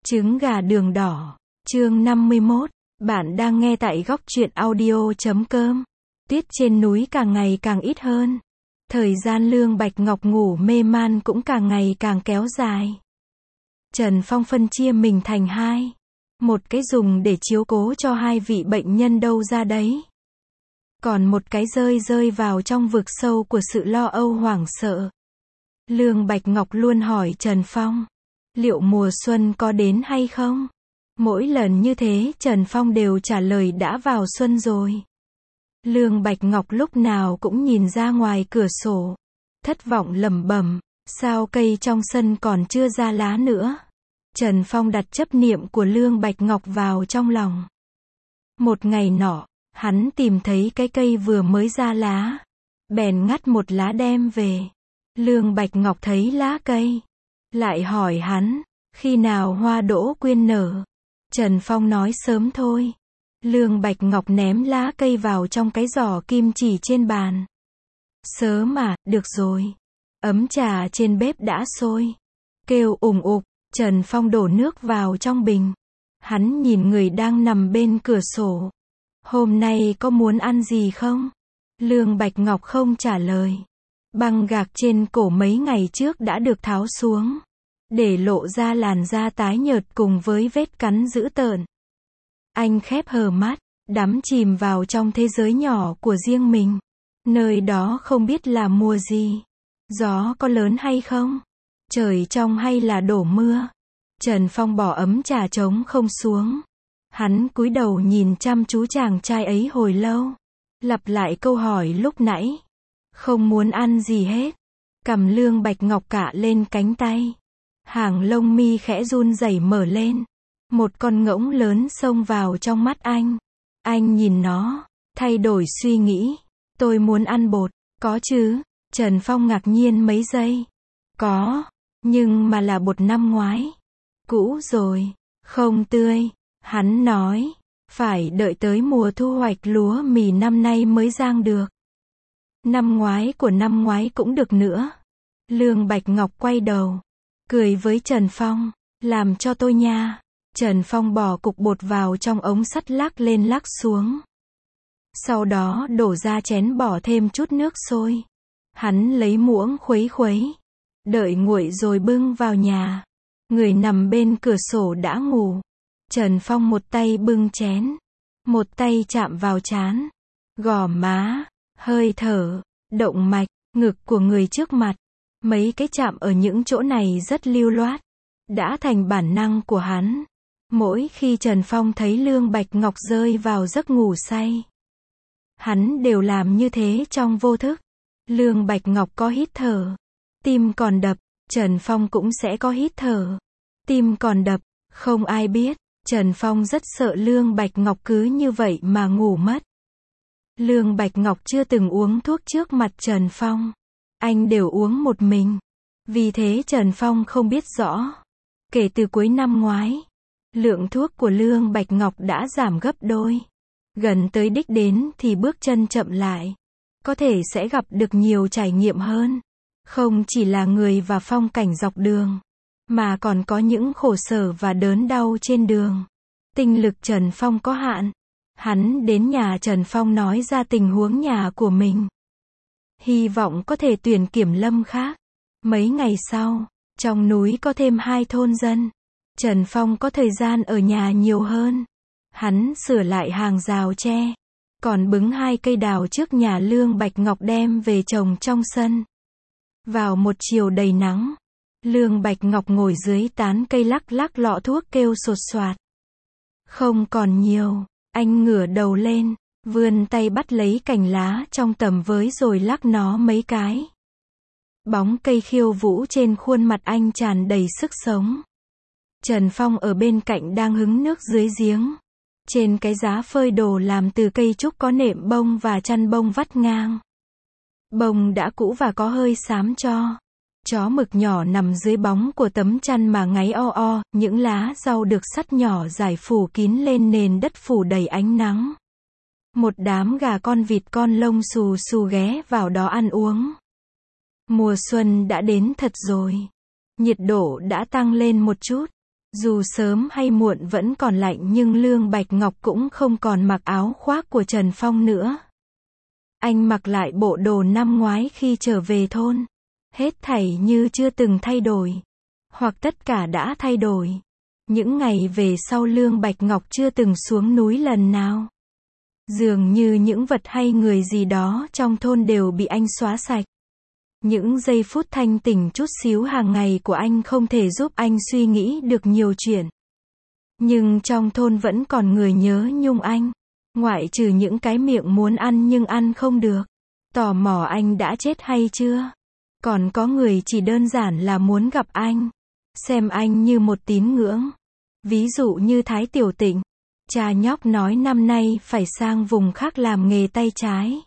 Trứng gà đường đỏ. Chương 51. Bạn đang nghe tại góc truyện audio.com. Tuyết trên núi càng ngày càng ít hơn. Thời gian Lương Bạch Ngọc ngủ mê man cũng càng ngày càng kéo dài. Trần Phong phân chia mình thành hai. Một cái dùng để chiếu cố cho hai vị bệnh nhân đâu ra đấy. Còn một cái rơi vào trong vực sâu của sự lo âu hoảng sợ. Lương Bạch Ngọc luôn hỏi Trần Phong, liệu mùa xuân có đến hay không? Mỗi lần như thế Trần Phong đều trả lời đã vào xuân rồi. Lương Bạch Ngọc lúc nào cũng nhìn ra ngoài cửa sổ, thất vọng lẩm bẩm, sao cây trong sân còn chưa ra lá nữa? Trần Phong đặt chấp niệm của Lương Bạch Ngọc vào trong lòng. Một ngày nọ, hắn tìm thấy cái cây vừa mới ra lá, bèn ngắt một lá đem về. Lương Bạch Ngọc thấy lá cây, lại hỏi hắn, khi nào hoa đỗ quyên nở? Trần Phong nói sớm thôi. Lương Bạch Ngọc ném lá cây vào trong cái giỏ kim chỉ trên bàn. Sớm à, được rồi. Ấm trà trên bếp đã sôi. Kêu ủng ục, Trần Phong đổ nước vào trong bình. Hắn nhìn người đang nằm bên cửa sổ. Hôm nay có muốn ăn gì không? Lương Bạch Ngọc không trả lời. Băng gạc trên cổ mấy ngày trước đã được tháo xuống, để lộ ra làn da tái nhợt cùng với vết cắn dữ tợn. Anh khép hờ mắt, đắm chìm vào trong thế giới nhỏ của riêng mình. Nơi đó không biết là mùa gì, gió có lớn hay không, trời trong hay là đổ mưa. Trần Phong bỏ ấm trà trống không xuống. Hắn cúi đầu nhìn chăm chú chàng trai ấy hồi lâu, lặp lại câu hỏi lúc nãy. Không muốn ăn gì hết. Cằm Lương Bạch Ngọc cạ lên cánh tay. Hàng lông mi khẽ run rẩy mở lên. Một con ngỗng lớn xông vào trong mắt anh. Anh nhìn nó, thay đổi suy nghĩ. Tôi muốn ăn bột. Có chứ? Trần Phong ngạc nhiên mấy giây. Có, nhưng mà là bột năm ngoái. Cũ rồi, không tươi. Hắn nói, phải đợi tới mùa thu hoạch lúa mì năm nay mới rang được. Năm ngoái cũng được nữa. Lương Bạch Ngọc quay đầu, cười với Trần Phong, làm cho tôi nha. Trần Phong bỏ cục bột vào trong ống sắt lắc lên lắc xuống. Sau đó đổ ra chén bỏ thêm chút nước sôi. Hắn lấy muỗng khuấy, đợi nguội rồi bưng vào nhà. Người nằm bên cửa sổ đã ngủ. Trần Phong một tay bưng chén, một tay chạm vào trán, gò má, hơi thở, động mạch, ngực của người trước mặt. Mấy cái chạm ở những chỗ này rất lưu loát, đã thành bản năng của hắn. Mỗi khi Trần Phong thấy Lương Bạch Ngọc rơi vào giấc ngủ say, hắn đều làm như thế trong vô thức. Lương Bạch Ngọc có hít thở, tim còn đập, Trần Phong cũng sẽ có hít thở, tim còn đập. Không ai biết, Trần Phong rất sợ Lương Bạch Ngọc cứ như vậy mà ngủ mất. Lương Bạch Ngọc chưa từng uống thuốc trước mặt Trần Phong. Anh đều uống một mình. Vì thế Trần Phong không biết rõ. Kể từ cuối năm ngoái, lượng thuốc của Lương Bạch Ngọc đã giảm gấp đôi. Gần tới đích đến thì bước chân chậm lại. Có thể sẽ gặp được nhiều trải nghiệm hơn. Không chỉ là người và phong cảnh dọc đường, mà còn có những khổ sở và đớn đau trên đường. Tinh lực Trần Phong có hạn. Hắn đến nhà Trần Phong nói ra tình huống nhà của mình. Hy vọng có thể tuyển kiểm lâm khác. Mấy ngày sau, trong núi có thêm 2 thôn dân. Trần Phong có thời gian ở nhà nhiều hơn. Hắn sửa lại hàng rào tre, còn bứng 2 cây đào trước nhà Lương Bạch Ngọc đem về trồng trong sân. Vào một chiều đầy nắng, Lương Bạch Ngọc ngồi dưới tán cây lắc lọ thuốc kêu sột soạt. Không còn nhiều. Anh ngửa đầu lên, vươn tay bắt lấy cành lá trong tầm với rồi lắc nó mấy cái. Bóng cây khiêu vũ trên khuôn mặt anh tràn đầy sức sống. Trần Phong ở bên cạnh đang hứng nước dưới giếng. Trên cái giá phơi đồ làm từ cây trúc có nệm bông và chăn bông vắt ngang. Bông đã cũ và có hơi xám cho. Chó mực nhỏ nằm dưới bóng của tấm chăn mà ngáy o, những lá rau được sắt nhỏ rải phủ kín lên nền đất phủ đầy ánh nắng. Một đám gà con vịt con lông xù xù ghé vào đó ăn uống. Mùa xuân đã đến thật rồi. Nhiệt độ đã tăng lên một chút. Dù sớm hay muộn vẫn còn lạnh nhưng Lương Bạch Ngọc cũng không còn mặc áo khoác của Trần Phong nữa. Anh mặc lại bộ đồ năm ngoái khi trở về thôn. Hết thảy như chưa từng thay đổi. Hoặc tất cả đã thay đổi. Những ngày về sau Lương Bạch Ngọc chưa từng xuống núi lần nào. Dường như những vật hay người gì đó trong thôn đều bị anh xóa sạch. Những giây phút thanh tỉnh chút xíu hàng ngày của anh không thể giúp anh suy nghĩ được nhiều chuyện. Nhưng trong thôn vẫn còn người nhớ nhung anh. Ngoại trừ những cái miệng muốn ăn nhưng ăn không được. Tò mò anh đã chết hay chưa. Còn có người chỉ đơn giản là muốn gặp anh. Xem anh như một tín ngưỡng. Ví dụ như Thái Tiểu Tịnh. Cha nhóc nói năm nay phải sang vùng khác làm nghề tay trái.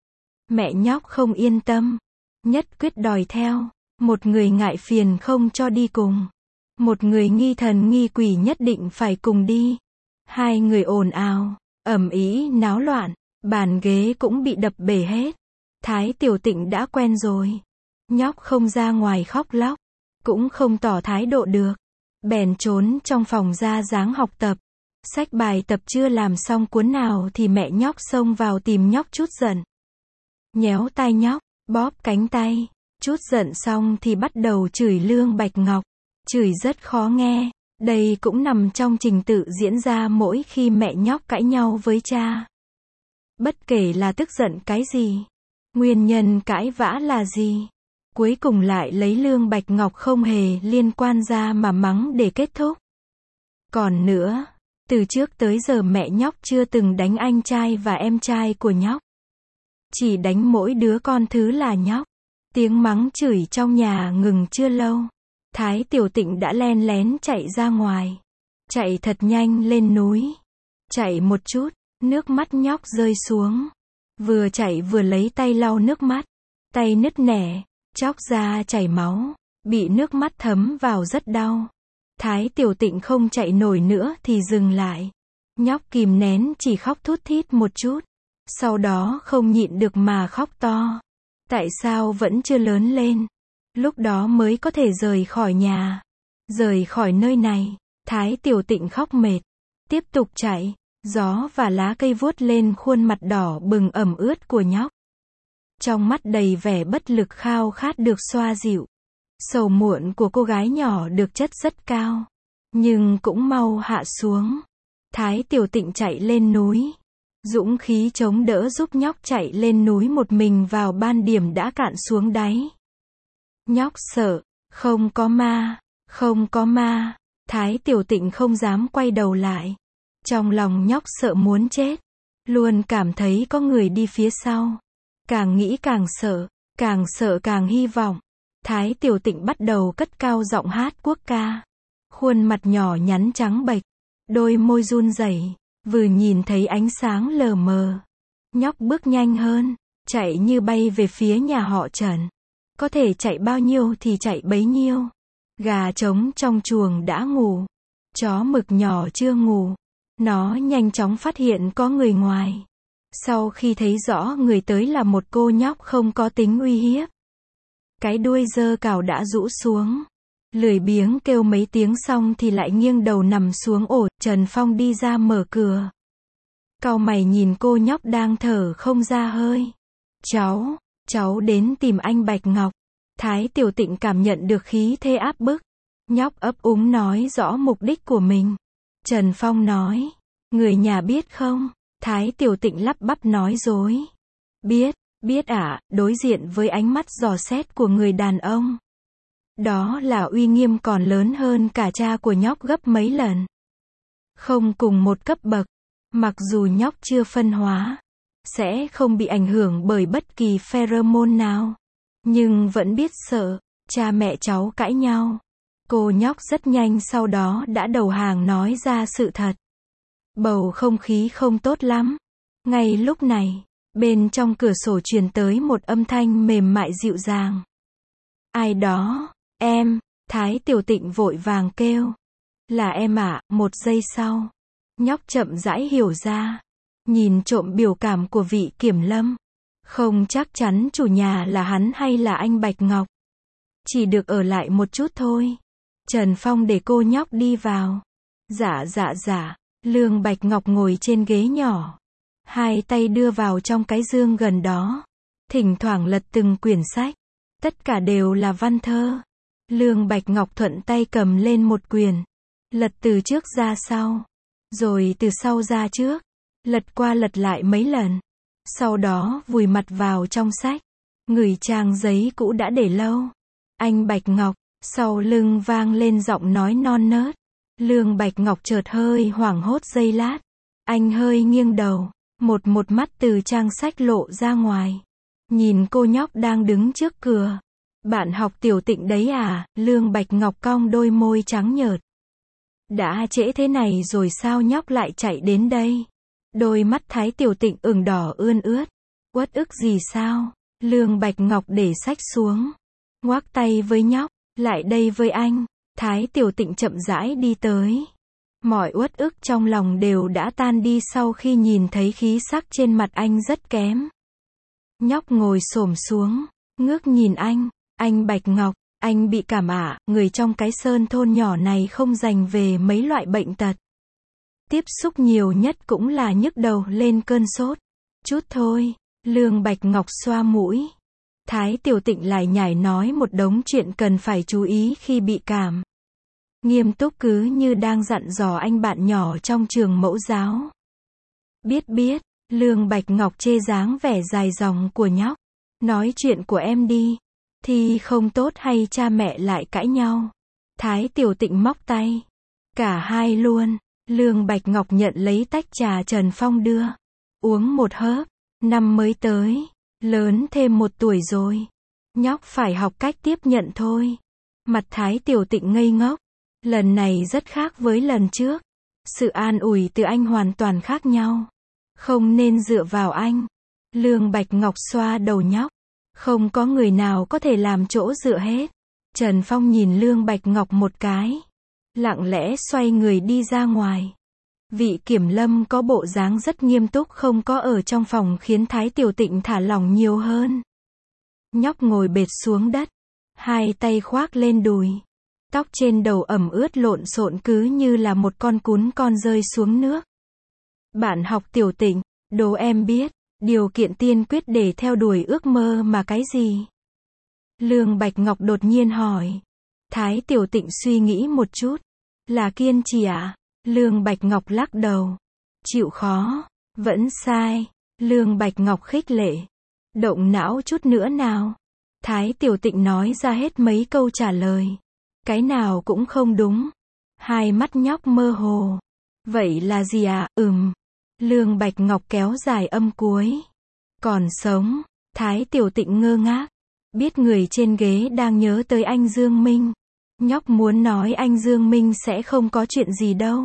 Mẹ nhóc không yên tâm. Nhất quyết đòi theo. Một người ngại phiền không cho đi cùng. Một người nghi thần nghi quỷ nhất định phải cùng đi. Hai người ồn ào, ầm ĩ náo loạn, bàn ghế cũng bị đập bể hết. Thái Tiểu Tịnh đã quen rồi. Nhóc không ra ngoài khóc lóc, cũng không tỏ thái độ được. Bèn trốn trong phòng ra dáng học tập. Sách bài tập chưa làm xong cuốn nào thì mẹ nhóc xông vào tìm nhóc chút giận. Nhéo tai nhóc, bóp cánh tay. Chút giận xong thì bắt đầu chửi Lương Bạch Ngọc. Chửi rất khó nghe. Đây cũng nằm trong trình tự diễn ra mỗi khi mẹ nhóc cãi nhau với cha. Bất kể là tức giận cái gì, nguyên nhân cãi vã là gì, cuối cùng lại lấy Lương Bạch Ngọc không hề liên quan ra mà mắng để kết thúc. Còn nữa, từ trước tới giờ mẹ nhóc chưa từng đánh anh trai và em trai của nhóc. Chỉ đánh mỗi đứa con thứ là nhóc. Tiếng mắng chửi trong nhà ngừng chưa lâu. Thái Tiểu Tịnh đã len lén chạy ra ngoài. Chạy thật nhanh lên núi. Chạy một chút, nước mắt nhóc rơi xuống. Vừa chạy vừa lấy tay lau nước mắt. Tay nứt nẻ, chóc ra chảy máu. Bị nước mắt thấm vào rất đau. Thái Tiểu Tịnh không chạy nổi nữa thì dừng lại. Nhóc kìm nén chỉ khóc thút thít một chút. Sau đó không nhịn được mà khóc to. Tại sao vẫn chưa lớn lên? Lúc đó mới có thể rời khỏi nhà. Rời khỏi nơi này. Thái Tiểu Tịnh khóc mệt. Tiếp tục chạy. Gió và lá cây vuốt lên khuôn mặt đỏ bừng ẩm ướt của nhóc. Trong mắt đầy vẻ bất lực khao khát được xoa dịu. Sầu muộn của cô gái nhỏ được chất rất cao. Nhưng cũng mau hạ xuống. Thái Tiểu Tịnh chạy lên núi. Dũng khí chống đỡ giúp nhóc chạy lên núi một mình vào ban điểm đã cạn xuống đáy. Nhóc sợ, không có ma, không có ma. Thái Tiểu Tịnh không dám quay đầu lại. Trong lòng nhóc sợ muốn chết. Luôn cảm thấy có người đi phía sau. Càng nghĩ càng sợ càng hy vọng. Thái Tiểu Tịnh bắt đầu cất cao giọng hát quốc ca. Khuôn mặt nhỏ nhắn trắng bệch. Đôi môi run rẩy. Vừa nhìn thấy ánh sáng lờ mờ. Nhóc bước nhanh hơn. Chạy như bay về phía nhà họ Trần. Có thể chạy bao nhiêu thì chạy bấy nhiêu. Gà trống trong chuồng đã ngủ. Chó mực nhỏ chưa ngủ. Nó nhanh chóng phát hiện có người ngoài. Sau khi thấy rõ người tới là một cô nhóc không có tính uy hiếp. Cái đuôi dơ cào đã rũ xuống. Lười biếng kêu mấy tiếng xong thì lại nghiêng đầu nằm xuống ổ. Trần Phong đi ra mở cửa. Cau mày nhìn cô nhóc đang thở không ra hơi. Cháu đến tìm anh Bạch Ngọc. Thái Tiểu Tịnh cảm nhận được khí thế áp bức. Nhóc ấp úng nói rõ mục đích của mình. Trần Phong nói. Người nhà biết không? Thái Tiểu Tịnh lắp bắp nói dối. Biết ạ, đối diện với ánh mắt dò xét của người đàn ông. Đó là uy nghiêm còn lớn hơn cả cha của nhóc gấp mấy lần. Không cùng một cấp bậc. Mặc dù nhóc chưa phân hóa. Sẽ không bị ảnh hưởng bởi bất kỳ pheromone nào. Nhưng vẫn biết sợ. Cha mẹ cháu cãi nhau. Cô nhóc rất nhanh sau đó đã đầu hàng nói ra sự thật. Bầu không khí không tốt lắm. Ngay lúc này, bên trong cửa sổ truyền tới một âm thanh mềm mại dịu dàng. Ai đó? Em. Thái Tiểu Tịnh vội vàng kêu. Là em ạ. Một giây sau, nhóc chậm rãi hiểu ra. Nhìn trộm biểu cảm của vị kiểm lâm. Không chắc chắn chủ nhà là hắn hay là anh Bạch Ngọc. Chỉ được ở lại một chút thôi. Trần Phong để cô nhóc đi vào. Dạ. Lương Bạch Ngọc ngồi trên ghế nhỏ. Hai tay đưa vào trong cái dương gần đó. Thỉnh thoảng lật từng quyển sách. Tất cả đều là văn thơ. Lương Bạch Ngọc thuận tay cầm lên một quyển. Lật từ trước ra sau. Rồi từ sau ra trước. Lật qua lật lại mấy lần. Sau đó vùi mặt vào trong sách. Ngửi trang giấy cũ đã để lâu. Anh Bạch Ngọc. Sau lưng vang lên giọng nói non nớt. Lương Bạch Ngọc chợt hơi hoảng hốt giây lát. Anh hơi nghiêng đầu. Một mắt từ trang sách lộ ra ngoài. Nhìn cô nhóc đang đứng trước cửa. Bạn học Tiểu Tịnh đấy à? Lương Bạch Ngọc cong đôi môi trắng nhợt. Đã trễ thế này rồi sao nhóc lại chạy đến đây? Đôi mắt Thái Tiểu Tịnh ửng đỏ ươn ướt. Uất ức gì sao? Lương Bạch Ngọc để sách xuống. Ngoắc tay với nhóc. Lại đây với anh. Thái Tiểu Tịnh chậm rãi đi tới. Mọi uất ức trong lòng đều đã tan đi sau khi nhìn thấy khí sắc trên mặt anh rất kém. Nhóc ngồi xổm xuống, ngước nhìn anh. Anh Bạch Ngọc, anh bị cảm ạ, người trong cái sơn thôn nhỏ này không dành về mấy loại bệnh tật. Tiếp xúc nhiều nhất cũng là nhức đầu lên cơn sốt. Chút thôi. Lương Bạch Ngọc xoa mũi. Thái Tiểu Tịnh lại nhảy nói một đống chuyện cần phải chú ý khi bị cảm. Nghiêm túc cứ như đang dặn dò anh bạn nhỏ trong trường mẫu giáo. Biết, Lương Bạch Ngọc chê dáng vẻ dài dòng của nhóc. Nói chuyện của em đi. Thì không tốt hay cha mẹ lại cãi nhau. Thái Tiểu Tịnh móc tay. Cả hai luôn. Lương Bạch Ngọc nhận lấy tách trà Trần Phong đưa. Uống một hớp. Năm mới tới. Lớn thêm 1 tuổi rồi. Nhóc phải học cách tiếp nhận thôi. Mặt Thái Tiểu Tịnh ngây ngốc. Lần này rất khác với lần trước. Sự an ủi từ anh hoàn toàn khác nhau. Không nên dựa vào anh. Lương Bạch Ngọc xoa đầu nhóc. Không có người nào có thể làm chỗ dựa hết. Trần Phong nhìn Lương Bạch Ngọc một cái. Lặng lẽ xoay người đi ra ngoài. Vị kiểm lâm có bộ dáng rất nghiêm túc không có ở trong phòng khiến Thái Tiểu Tịnh thả lỏng nhiều hơn. Nhóc ngồi bệt xuống đất. Hai tay khoác lên đùi. Tóc trên đầu ẩm ướt lộn xộn cứ như là một con cún con rơi xuống nước. Bạn học Tiểu Tịnh, đố em biết, điều kiện tiên quyết để theo đuổi ước mơ mà cái gì? Lương Bạch Ngọc đột nhiên hỏi. Thái Tiểu Tịnh suy nghĩ một chút. Là kiên trì ạ? Lương Bạch Ngọc lắc đầu. Chịu khó. Vẫn sai. Lương Bạch Ngọc khích lệ. Động não chút nữa nào. Thái Tiểu Tịnh nói ra hết mấy câu trả lời. Cái nào cũng không đúng. Hai mắt nhóc mơ hồ. Vậy là gì ạ? Lương Bạch Ngọc kéo dài âm cuối. Còn sống. Thái Tiểu Tịnh ngơ ngác. Biết người trên ghế đang nhớ tới anh Dương Minh. Nhóc muốn nói anh Dương Minh sẽ không có chuyện gì đâu.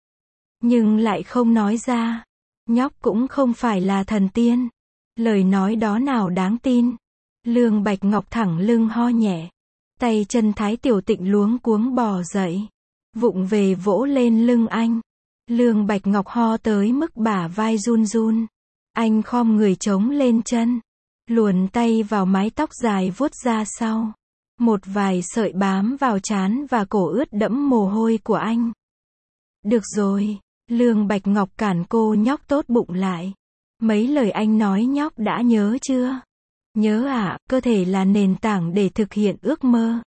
Nhưng lại không nói ra. Nhóc cũng không phải là thần tiên. Lời nói đó nào đáng tin. Lương Bạch Ngọc thẳng lưng ho nhẹ. Tay chân Thái Tiểu Tịnh luống cuống bò dậy. Vụng về vỗ lên lưng anh. Lương Bạch Ngọc ho tới mức bả vai run run. Anh khom người chống lên chân. Luồn tay vào mái tóc dài vuốt ra sau. Một vài sợi bám vào trán và cổ ướt đẫm mồ hôi của anh. Được rồi. Lương Bạch Ngọc cản cô nhóc tốt bụng lại. Mấy lời anh nói nhóc đã nhớ chưa? Nhớ ạ, cơ thể là nền tảng để thực hiện ước mơ.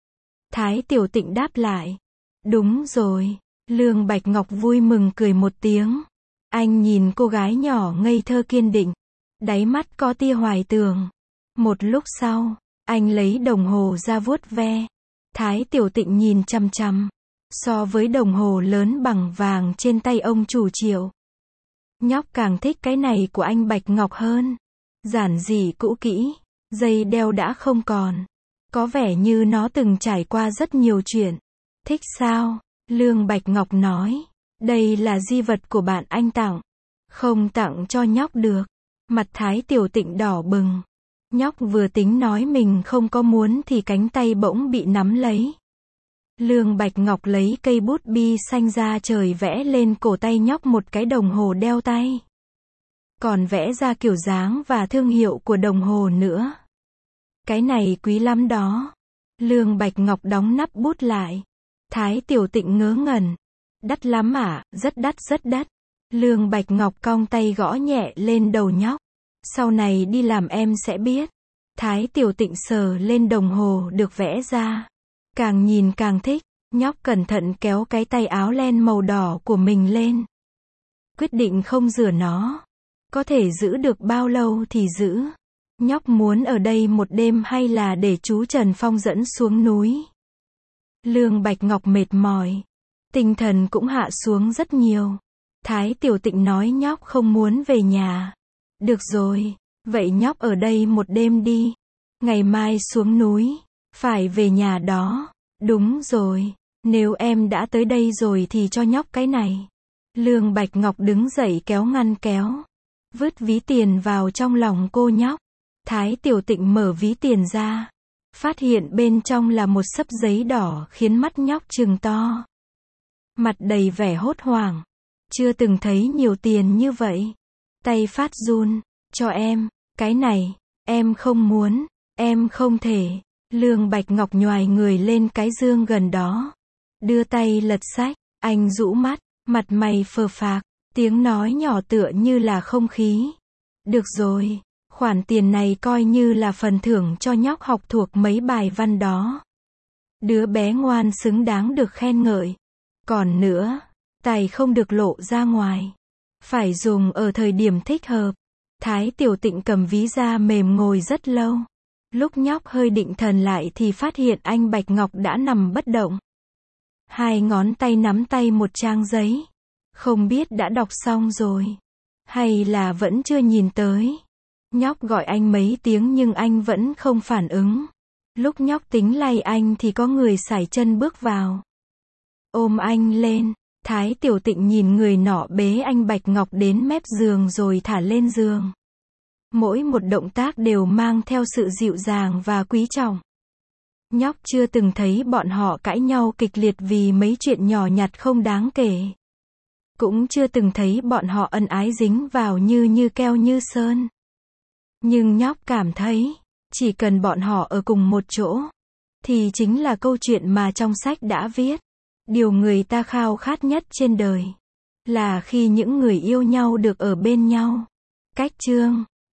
Thái Tiểu Tịnh đáp lại. Đúng rồi. Lương Bạch Ngọc vui mừng cười một tiếng. Anh nhìn cô gái nhỏ ngây thơ kiên định. Đáy mắt có tia hoài tưởng. Một lúc sau, anh lấy đồng hồ ra vuốt ve. Thái Tiểu Tịnh nhìn chằm chằm. So với đồng hồ lớn bằng vàng trên tay ông chủ Triệu. Nhóc càng thích cái này của anh Bạch Ngọc hơn. Giản dị cũ kỹ. Dây đeo đã không còn. Có vẻ như nó từng trải qua rất nhiều chuyện. Thích sao? Lương Bạch Ngọc nói. Đây là di vật của bạn anh tặng. Không tặng cho nhóc được. Mặt Thái Tiểu Tịnh đỏ bừng. Nhóc vừa tính nói mình không có muốn thì cánh tay bỗng bị nắm lấy. Lương Bạch Ngọc lấy cây bút bi xanh ra trời vẽ lên cổ tay nhóc một cái đồng hồ đeo tay. Còn vẽ ra kiểu dáng và thương hiệu của đồng hồ nữa. Cái này quý lắm đó. Lương Bạch Ngọc đóng nắp bút lại. Thái Tiểu Tịnh ngớ ngẩn. Đắt lắm à, rất đắt rất đắt. Lương Bạch Ngọc cong tay gõ nhẹ lên đầu nhóc. Sau này đi làm em sẽ biết. Thái Tiểu Tịnh sờ lên đồng hồ được vẽ ra. Càng nhìn càng thích, nhóc cẩn thận kéo cái tay áo len màu đỏ của mình lên. Quyết định không rửa nó. Có thể giữ được bao lâu thì giữ. Nhóc muốn ở đây một đêm hay là để chú Trần Phong dẫn xuống núi. Lương Bạch Ngọc mệt mỏi. Tinh thần cũng hạ xuống rất nhiều. Thái Tiểu Tịnh nói nhóc không muốn về nhà. Được rồi, vậy nhóc ở đây một đêm đi. Ngày mai xuống núi. Phải về nhà đó. Đúng rồi, nếu em đã tới đây rồi thì cho nhóc cái này. Lương Bạch Ngọc đứng dậy kéo ngăn kéo. Vứt ví tiền vào trong lòng cô nhóc. Thái Tiểu Tịnh mở ví tiền ra. Phát hiện bên trong là một xấp giấy đỏ khiến mắt nhóc trừng to. Mặt đầy vẻ hốt hoảng. Chưa từng thấy nhiều tiền như vậy. Tay phát run. Cho em, cái này, em không muốn, em không thể. Lương Bạch Ngọc nhoài người lên cái giường gần đó. Đưa tay lật sách, anh rũ mắt, mặt mày phờ phạc, tiếng nói nhỏ tựa như là không khí. Được rồi, khoản tiền này coi như là phần thưởng cho nhóc học thuộc mấy bài văn đó. Đứa bé ngoan xứng đáng được khen ngợi. Còn nữa, tài không được lộ ra ngoài. Phải dùng ở thời điểm thích hợp. Thái Tiểu Tịnh cầm ví da mềm ngồi rất lâu. Lúc nhóc hơi định thần lại thì phát hiện anh Bạch Ngọc đã nằm bất động. Hai ngón tay nắm tay một trang giấy. Không biết đã đọc xong rồi. Hay là vẫn chưa nhìn tới. Nhóc gọi anh mấy tiếng nhưng anh vẫn không phản ứng. Lúc nhóc tính lay anh thì có người sải chân bước vào. Ôm anh lên. Thái Tiểu Tịnh nhìn người nọ bế anh Bạch Ngọc đến mép giường rồi thả lên giường. Mỗi một động tác đều mang theo sự dịu dàng và quý trọng. Nhóc chưa từng thấy bọn họ cãi nhau kịch liệt vì mấy chuyện nhỏ nhặt không đáng kể. Cũng chưa từng thấy bọn họ ân ái dính vào như keo như sơn. Nhưng nhóc cảm thấy, chỉ cần bọn họ ở cùng một chỗ, thì chính là câu chuyện mà trong sách đã viết. Điều người ta khao khát nhất trên đời, là khi những người yêu nhau được ở bên nhau. Cách chương